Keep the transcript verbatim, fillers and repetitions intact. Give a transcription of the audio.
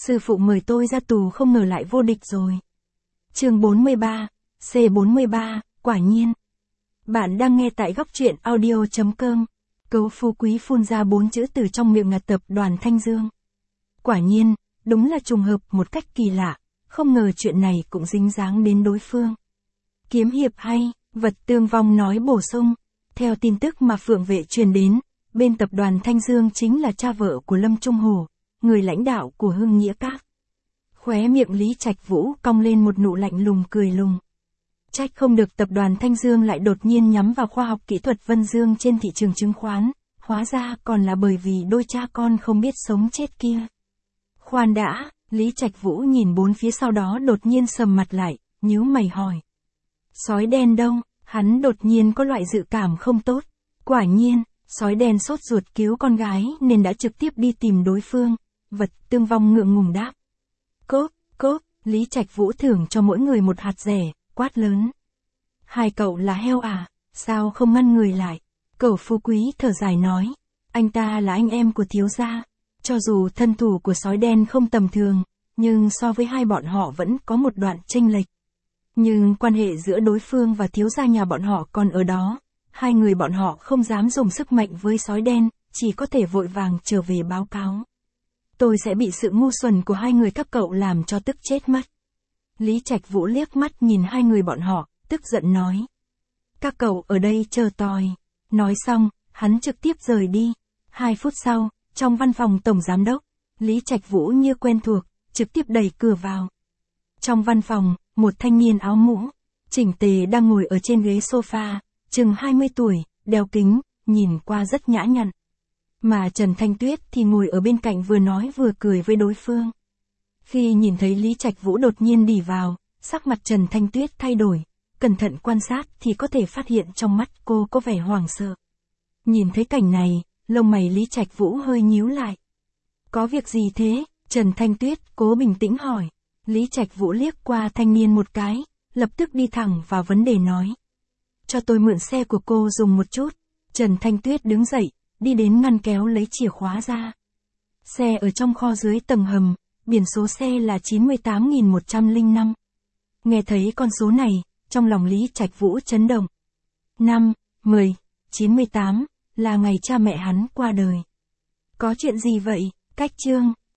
Sư phụ mời tôi ra tù không ngờ lại vô địch rồi. Chương bốn mươi ba, C bốn mươi ba, quả nhiên. Bạn đang nghe tại góc truyện audio chấm com. Cấu Phú Quý phun ra bốn chữ từ trong miệng ngạt tập đoàn Thanh Dương. Quả nhiên, đúng là trùng hợp một cách kỳ lạ, không ngờ chuyện này cũng dính dáng đến đối phương. Kiếm hiệp hay, Vật Tương Vong nói bổ sung. Theo tin tức mà Phượng Vệ truyền đến, bên tập đoàn Thanh Dương chính là cha vợ của Lâm Trung Hổ, người lãnh đạo của Hưng Nghĩa Các. Khóe miệng Lý Trạch Vũ cong lên một nụ lạnh lùng cười lùng. Trách không được tập đoàn Thanh Dương lại đột nhiên nhắm vào khoa học kỹ thuật Vân Dương trên thị trường chứng khoán, hóa ra còn là bởi vì đôi cha con không biết sống chết kia. Khoan đã, Lý Trạch Vũ nhìn bốn phía sau đó đột nhiên sầm mặt lại, nhíu mày hỏi. Sói đen đâu? Hắn đột nhiên có loại dự cảm không tốt. Quả nhiên, sói đen sốt ruột cứu con gái nên đã trực tiếp đi tìm đối phương. Vật Tương Vong ngượng ngùng đáp. Cốp, cốp, Lý Trạch Vũ thưởng cho mỗi người một hạt rẻ, quát lớn. Hai cậu là heo à, sao không ngăn người lại? Cẩu Phú Quý thở dài nói. Anh ta là anh em của thiếu gia. Cho dù thân thủ của sói đen không tầm thường, nhưng so với hai bọn họ vẫn có một đoạn chênh lệch. Nhưng quan hệ giữa đối phương và thiếu gia nhà bọn họ còn ở đó. Hai người bọn họ không dám dùng sức mạnh với sói đen, chỉ có thể vội vàng trở về báo cáo. Tôi sẽ bị sự ngu xuẩn của hai người các cậu làm cho tức chết mất. Lý Trạch Vũ liếc mắt nhìn hai người bọn họ, tức giận nói. Các cậu ở đây chờ tòi. Nói xong, hắn trực tiếp rời đi. Hai phút sau, trong văn phòng tổng giám đốc, Lý Trạch Vũ như quen thuộc, trực tiếp đẩy cửa vào. Trong văn phòng, một thanh niên áo mũ, chỉnh tề đang ngồi ở trên ghế sofa, chừng hai mươi tuổi, đeo kính, nhìn qua rất nhã nhặn. Mà Trần Thanh Tuyết thì ngồi ở bên cạnh vừa nói vừa cười với đối phương. Khi nhìn thấy Lý Trạch Vũ đột nhiên đi vào, sắc mặt Trần Thanh Tuyết thay đổi, cẩn thận quan sát thì có thể phát hiện trong mắt cô có vẻ hoảng sợ. Nhìn thấy cảnh này, lông mày Lý Trạch Vũ hơi nhíu lại. Có việc gì thế? Trần Thanh Tuyết cố bình tĩnh hỏi. Lý Trạch Vũ liếc qua thanh niên một cái, lập tức đi thẳng vào vấn đề nói. Cho tôi mượn xe của cô dùng một chút. Trần Thanh Tuyết đứng dậy, đi đến ngăn kéo lấy chìa khóa ra. Xe ở trong kho dưới tầng hầm, biển số xe là chín mươi tám nghìn một trăm lẻ năm. Nghe thấy con số này, trong lòng Lý Trạch Vũ chấn động. Năm, mười, chín mươi tám, là ngày cha mẹ hắn qua đời. Có chuyện gì vậy? Cách chương,